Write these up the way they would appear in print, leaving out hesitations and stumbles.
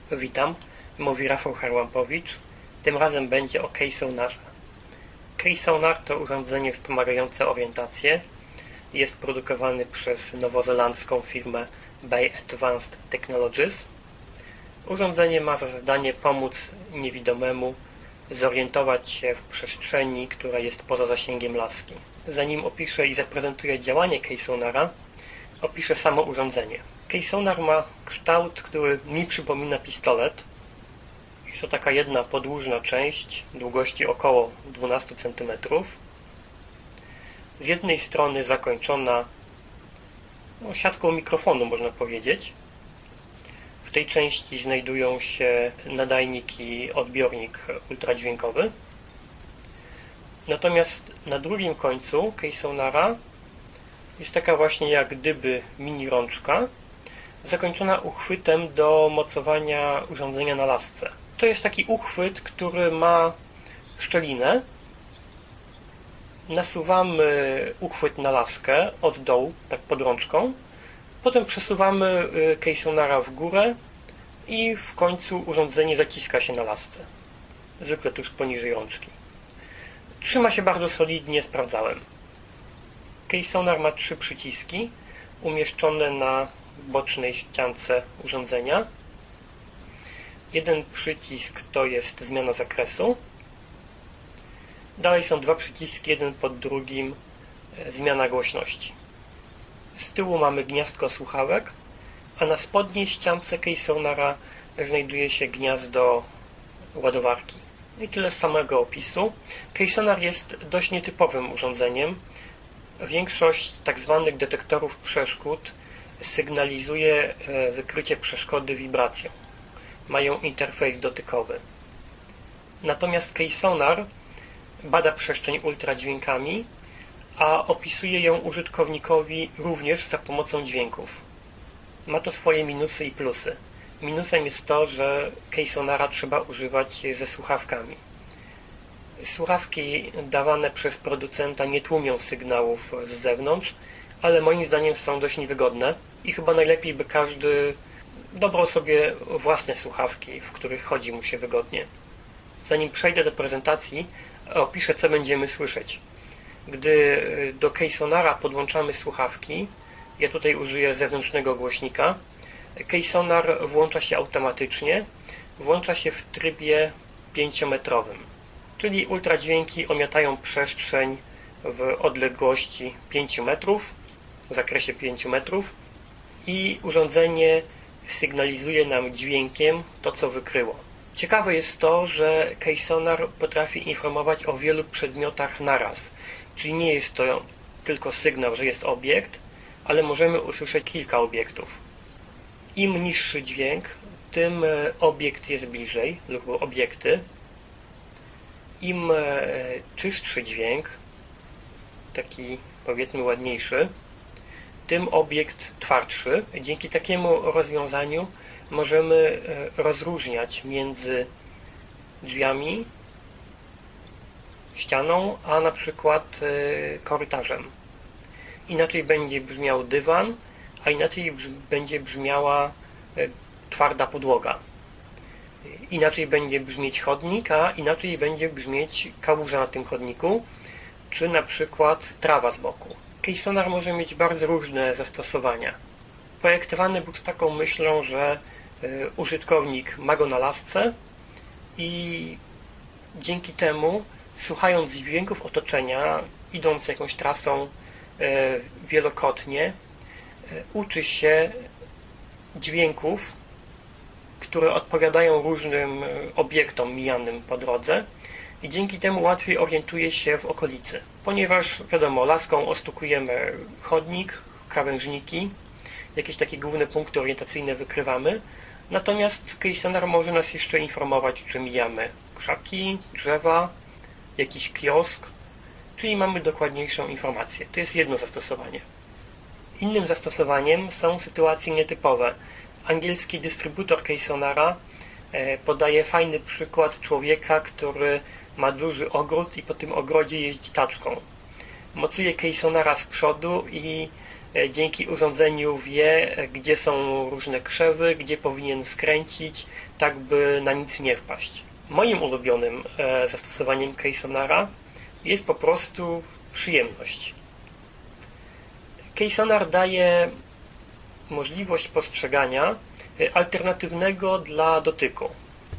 Witam, mówi Rafał Harłampowicz. Tym razem będzie o K-Sonarze. K-Sonar to urządzenie wspomagające orientację. Jest produkowany przez nowozelandzką firmę Bay Advanced Technologies. Urządzenie ma za zadanie pomóc niewidomemu zorientować się w przestrzeni, która jest poza zasięgiem laski. Zanim opiszę i zaprezentuję działanie K-Sonara, opiszę samo urządzenie. K-Sonar ma kształt, który mi przypomina pistolet. Jest to taka jedna podłużna część długości około 12 cm. Z jednej strony zakończona siatką mikrofonu, można powiedzieć. W tej części znajdują się nadajnik i odbiornik ultradźwiękowy. Natomiast na drugim końcu K-Sonara jest taka właśnie jak gdyby mini rączka, zakończona uchwytem do mocowania urządzenia na lasce. To jest taki uchwyt, który ma szczelinę. Nasuwamy uchwyt na laskę od dołu, tak pod rączką. Potem przesuwamy K-Sonara w górę i w końcu urządzenie zaciska się na lasce. Zwykle tuż poniżej rączki. Trzyma się bardzo solidnie, sprawdzałem. K-Sonar ma 3 przyciski umieszczone na bocznej ściance urządzenia. Jeden przycisk to jest zmiana zakresu. Dalej są 2 przyciski, jeden pod drugim, zmiana głośności. Z tyłu mamy gniazdko słuchawek, a na spodniej ściance K-Sonara znajduje się gniazdo ładowarki. I tyle z samego opisu. K-Sonar jest dość nietypowym urządzeniem. Większość tzw. detektorów przeszkód sygnalizuje wykrycie przeszkody wibracją. Mają interfejs dotykowy. Natomiast K-Sonar bada przestrzeń ultradźwiękami, a opisuje ją użytkownikowi również za pomocą dźwięków. Ma to swoje minusy i plusy. Minusem jest to, że K-Sonara trzeba używać ze słuchawkami. Słuchawki dawane przez producenta nie tłumią sygnałów z zewnątrz, ale moim zdaniem są dość niewygodne i chyba najlepiej by każdy dobrał sobie własne słuchawki, w których chodzi mu się wygodnie. Zanim przejdę do prezentacji, opiszę, co będziemy słyszeć. Gdy do K-Sonara podłączamy słuchawki, ja tutaj użyję zewnętrznego głośnika, K-Sonar włącza się automatycznie, włącza się w trybie 5-metrowym, czyli ultradźwięki omiatają przestrzeń w odległości 5 metrów, w zakresie 5 metrów i urządzenie sygnalizuje nam dźwiękiem to, co wykryło. Ciekawe jest to, że K-Sonar potrafi informować o wielu przedmiotach naraz, czyli nie jest to tylko sygnał, że jest obiekt, ale możemy usłyszeć kilka obiektów. Im niższy dźwięk, tym obiekt jest bliżej, lub obiekty. Im czystszy dźwięk, taki powiedzmy ładniejszy, tym obiekt twardszy. Dzięki takiemu rozwiązaniu możemy rozróżniać między drzwiami, ścianą, a na przykład korytarzem. Inaczej będzie brzmiał dywan, a inaczej będzie brzmiała twarda podłoga. Inaczej będzie brzmieć chodnik, a inaczej będzie brzmieć kałuża na tym chodniku, czy na przykład trawa z boku. K-Sonar może mieć bardzo różne zastosowania. Projektowany był z taką myślą, że użytkownik ma go na lasce i dzięki temu, słuchając dźwięków otoczenia, idąc jakąś trasą wielokrotnie, uczy się dźwięków, które odpowiadają różnym obiektom mijanym po drodze i dzięki temu łatwiej orientuje się w okolicy. Ponieważ, wiadomo, laską ostukujemy chodnik, krawężniki, jakieś takie główne punkty orientacyjne wykrywamy, natomiast K-Sonar może nas jeszcze informować, czy mijamy krzaki, drzewa, jakiś kiosk, czyli mamy dokładniejszą informację. To jest jedno zastosowanie. Innym zastosowaniem są sytuacje nietypowe. Angielski dystrybutor K-Sonara podaje fajny przykład człowieka, który ma duży ogród i po tym ogrodzie jeździ taczką. Mocuje K-Sonara z przodu i dzięki urządzeniu wie, gdzie są różne krzewy, gdzie powinien skręcić, tak by na nic nie wpaść. Moim ulubionym zastosowaniem Keysonar jest po prostu przyjemność. Keysonar daje możliwość postrzegania alternatywnego dla dotyku.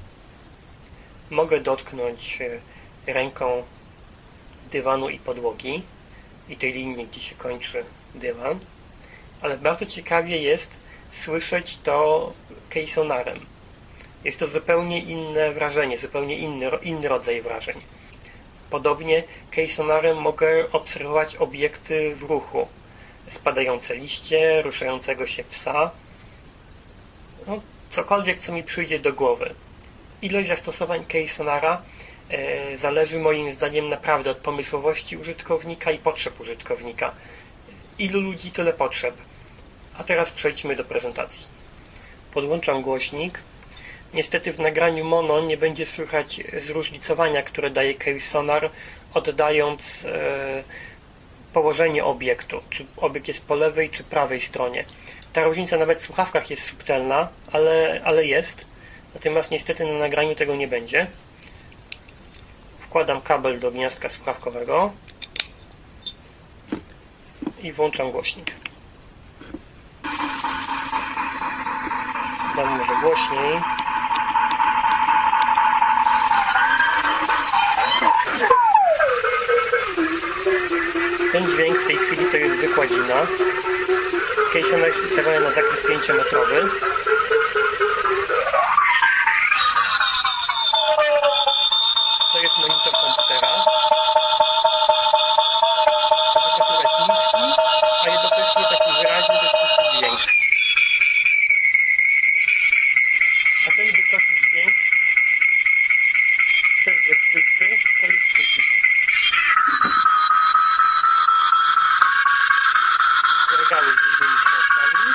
Mogę dotknąć ręką dywanu i podłogi i tej linii, gdzie się kończy dywan, ale bardzo ciekawie jest słyszeć to Keysonarem. Jest to zupełnie inne wrażenie, zupełnie inny rodzaj wrażeń. Podobnie Keysonarem mogę obserwować obiekty w ruchu. Spadające liście, ruszającego się psa, cokolwiek, co mi przyjdzie do głowy. Ilość zastosowań Keysonara zależy moim zdaniem naprawdę od pomysłowości użytkownika i potrzeb użytkownika. Ilu ludzi, tyle potrzeb. A teraz przejdźmy do prezentacji. Podłączam głośnik. Niestety w nagraniu mono nie będzie słychać zróżnicowania, które daje Keysonar, oddając położenie obiektu. Czy obiekt jest po lewej, czy prawej stronie. Ta różnica nawet w słuchawkach jest subtelna, ale jest. Natomiast niestety na nagraniu tego nie będzie. Wkładam kabel do gniazdka słuchawkowego i włączam głośnik. Dam może głośniej. Ten dźwięk w tej chwili to jest wykładzina. Keysonar jest ustawiony na zakres 5-metrowy. To jest monitor komputera. Tylko słychać niski, a jednocześnie taki wyraźny, bezpusty dźwięk. A ten wysoki dźwięk, też bezpusty, to jest sufit. Regały z różnymi książkami.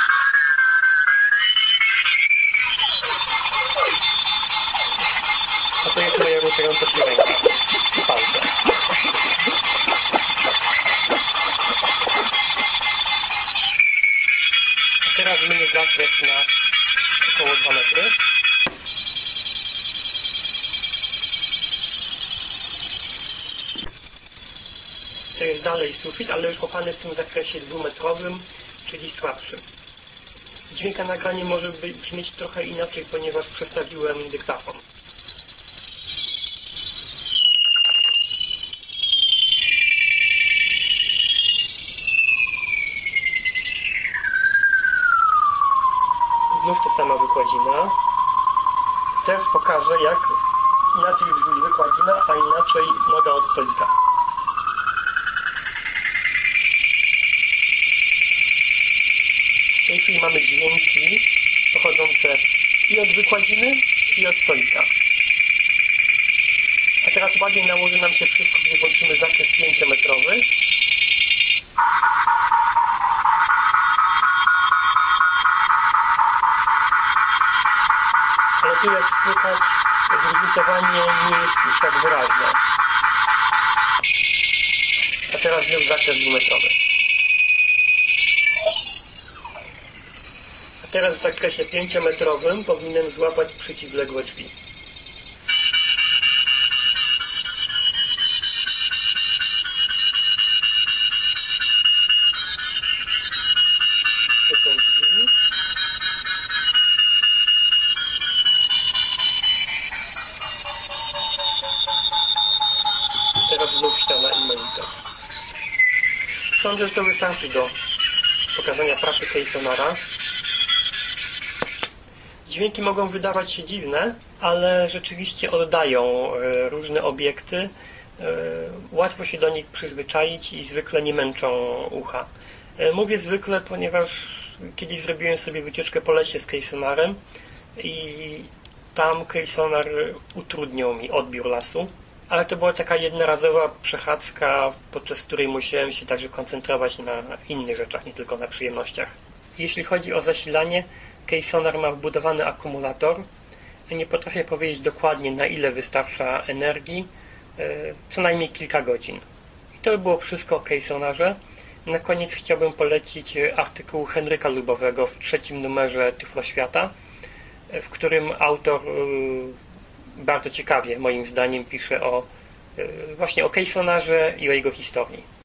A to jest moja ruszająca się ręka i palce. A teraz zmienię zakres na około 2 metry. To jest dalej sufit, ale kochany w tym zakresie 2-metrowym, czyli słabszym. Dźwięk na nagranie może brzmieć trochę inaczej, ponieważ przestawiłem dyktafon. Znów ta sama wykładzina. Teraz pokażę, jak inaczej brzmi wykładzina, a inaczej noga od stolika. W tej chwili mamy dźwięki pochodzące i od wykładziny, i od stolika. A teraz ładnie nałoży nam się wszystko, gdy włączymy zakres 5-metrowy. Ale tu, jak słychać, zróżnicowanie nie jest już tak wyraźne. A teraz znów zakres 2-metrowy. A teraz w zakresie 5-metrowym powinienem złapać przeciwległe drzwi. To są drzwi. Teraz znów ściana i monitor. Sądzę, że to wystarczy do pokazania pracy Keysonara. Dźwięki mogą wydawać się dziwne, ale rzeczywiście oddają różne obiekty. Łatwo się do nich przyzwyczaić i zwykle nie męczą ucha. Mówię zwykle, ponieważ kiedyś zrobiłem sobie wycieczkę po lesie z Keysonarem i tam Keysonar utrudniał mi odbiór lasu. Ale to była taka jednorazowa przechadzka, podczas której musiałem się także koncentrować na innych rzeczach, nie tylko na przyjemnościach. Jeśli chodzi o zasilanie, Keysonar ma wbudowany akumulator. Nie potrafię powiedzieć dokładnie, na ile wystarcza energii, co najmniej kilka godzin. I to by było wszystko o Keysonarze. Na koniec chciałbym polecić artykuł Henryka Lubowego w 3. numerze Tyfloświata, w którym autor bardzo ciekawie, moim zdaniem, pisze właśnie o Kejsonarze i o jego historii.